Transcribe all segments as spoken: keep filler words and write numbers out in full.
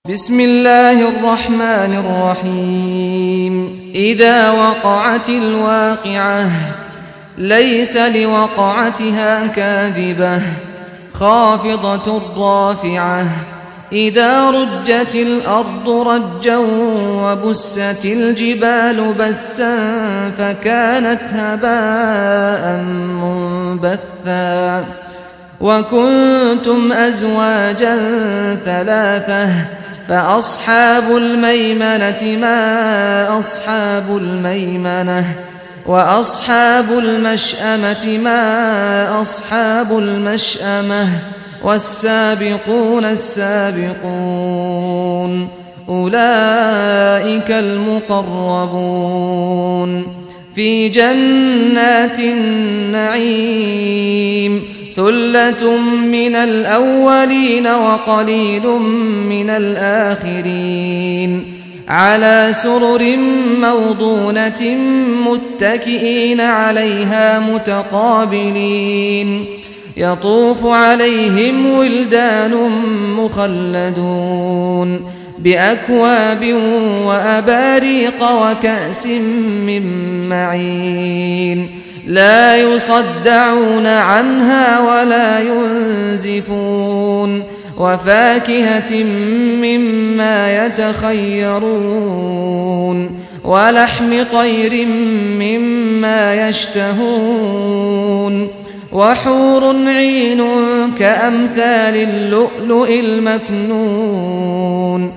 بسم الله الرحمن الرحيم إذا وقعت الواقعة ليس لوقعتها كاذبة خافضة رافعة إذا رجت الأرض رجا وبست الجبال بسا فكانت هباء منبثا وكنتم أزواجا ثلاثة فأصحاب الميمنة ما أصحاب الميمنة وأصحاب المشأمة ما أصحاب المشأمة والسابقون السابقون أولئك المقربون في جنات النعيم ثلة من الأولين وقليل من الآخرين على سرر موضونة متكئين عليها متقابلين يطوف عليهم ولدان مخلدون بأكواب وأباريق وكأس من معين لا يصدعون عنها ولا ينزفون وفاكهة مما يتخيرون ولحم طير مما يشتهون وحور عين كأمثال اللؤلؤ المكنون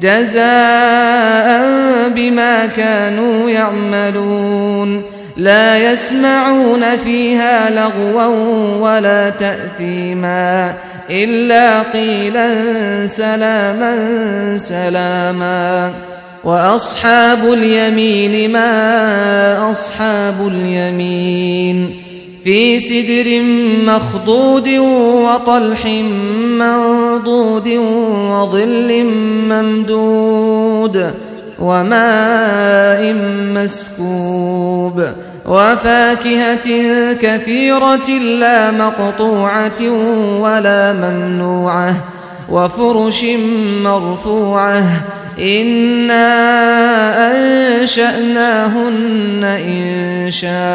جزاء بما كانوا يعملون لا يسمعون فيها لغوا ولا تأثيما إلا قيلا سلاما سلاما وأصحاب اليمين ما أصحاب اليمين في سدر مخضود وطلح منضود وظل ممدود وماء مسكوب وفاكهة كثيرة لا مقطوعة ولا ممنوعة وفرش مرفوعة إنا أنشأناهن إن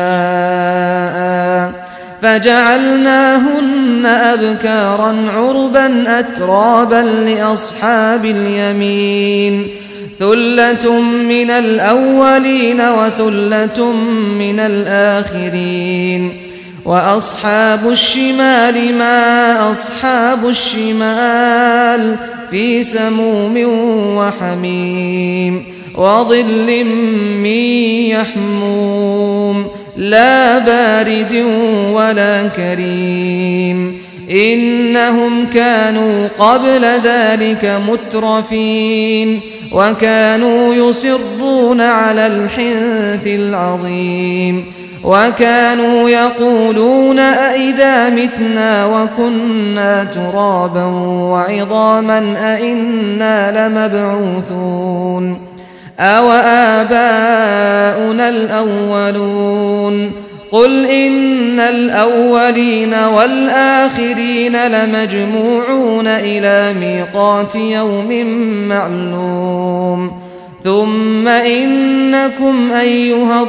شاء فجعلناهن أبكارا عربا أترابا لأصحاب اليمين ثلة من الأولين وثلة من الآخرين وأصحاب الشمال ما أصحاب الشمال في سموم وحميم وظل من يحموم لا بارد ولا كريم إنهم كانوا قبل ذلك مترفين وكانوا يصرون على الحنث العظيم وكانوا يقولون أئذا متنا وكنا ترابا وعظاما أئنا لمبعوثون أو آباؤنا الأولون قل إن الأولين والآخرين لمجموعون إلى ميقات يوم معلوم ثم إنكم أيها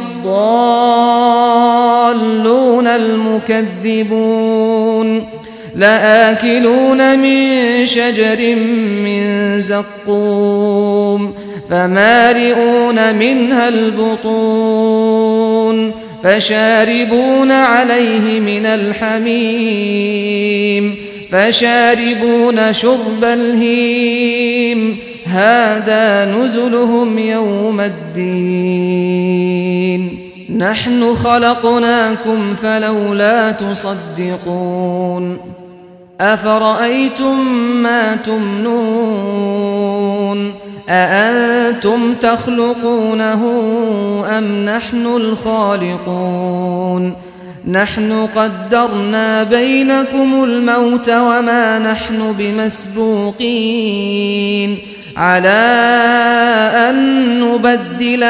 الضالون المكذبون لآكلون من شجر من زقوم فمالئون منها البطون فشاربون عليه من الحميم فشاربون شرب الهيم هذا نزلهم يوم الدين نحن خلقناكم فلولا تصدقون أفرأيتم ما تمنون أأنتم تخلقونه أم نحن الخالقون نحن قدرنا بينكم الموت وما نحن بمسبوقين على أن نبدل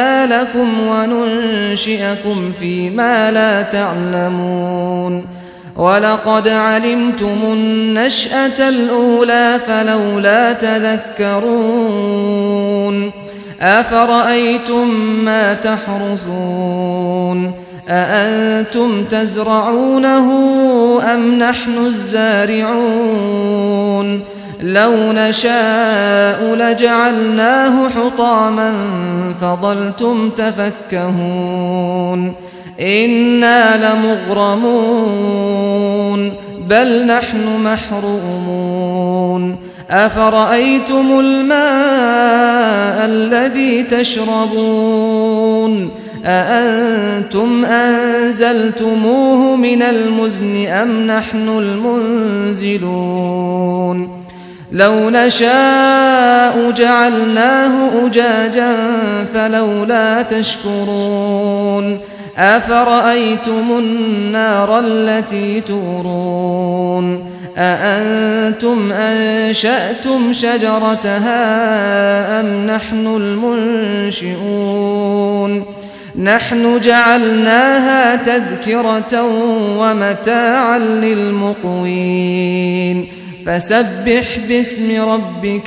أمثالكم وننشئكم فيما لا تعلمون ولقد علمتم النشأة الأولى فلولا تذكرون أفرأيتم ما تحرثون أأنتم تزرعونه أم نحن الزارعون لو نشاء لجعلناه حطاما فظلتم تفكهون إنا لمغرمون بل نحن محرومون أفرأيتم الماء الذي تشربون أأنتم أنزلتموه من المزن أم نحن المنزلون لو نشاء جعلناه أجاجا فلولا تشكرون أفرأيتم النار التي تورون أأنتم أنشأتم شجرتها أم نحن المنشئون نحن جعلناها تذكرة ومتاعا للمقوين فسبح باسم ربك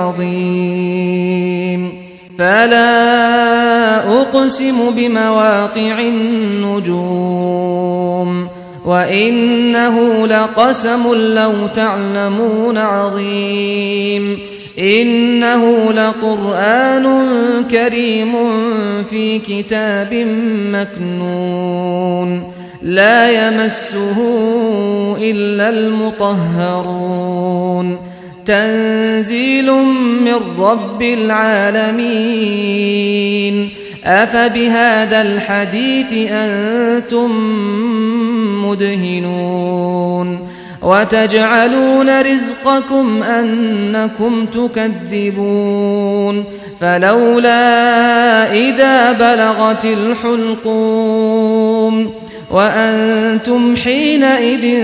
العظيم فلا أقسم بمواقع النجوم وإنه لقسم لو تعلمون عظيم إنه لقرآن كريم في كتاب مكنون لا يمسه إلا المطهرون تنزيل من رب العالمين أفبهذا الحديث أنتم مدهنون وتجعلون رزقكم أنكم تكذبون فلولا إذا بلغت الحلقوم وأنتم حينئذ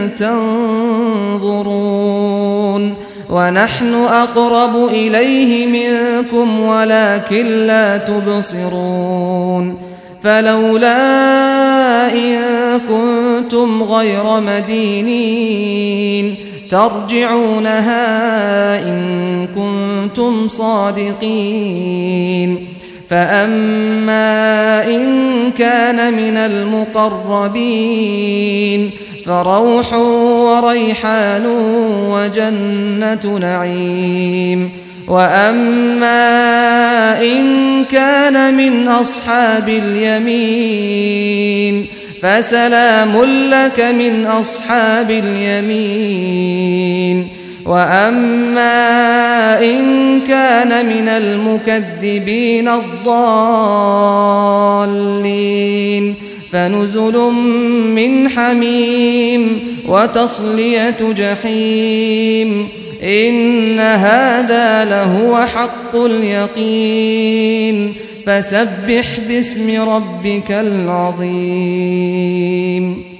تنظرون ونحن أقرب إليه منكم ولكن لا تبصرون فلولا إن كنتم غير مدينين ترجعونها إن كنتم صادقين فأما إن كان من المقربين فروح وريحان وجنة نعيم وأما إن كان من أصحاب اليمين فسلام لك من أصحاب اليمين وأما إن كان من المكذبين الضالين فنزل من حميم وتصلية جحيم إن هذا لهو حق اليقين فسبح باسم ربك العظيم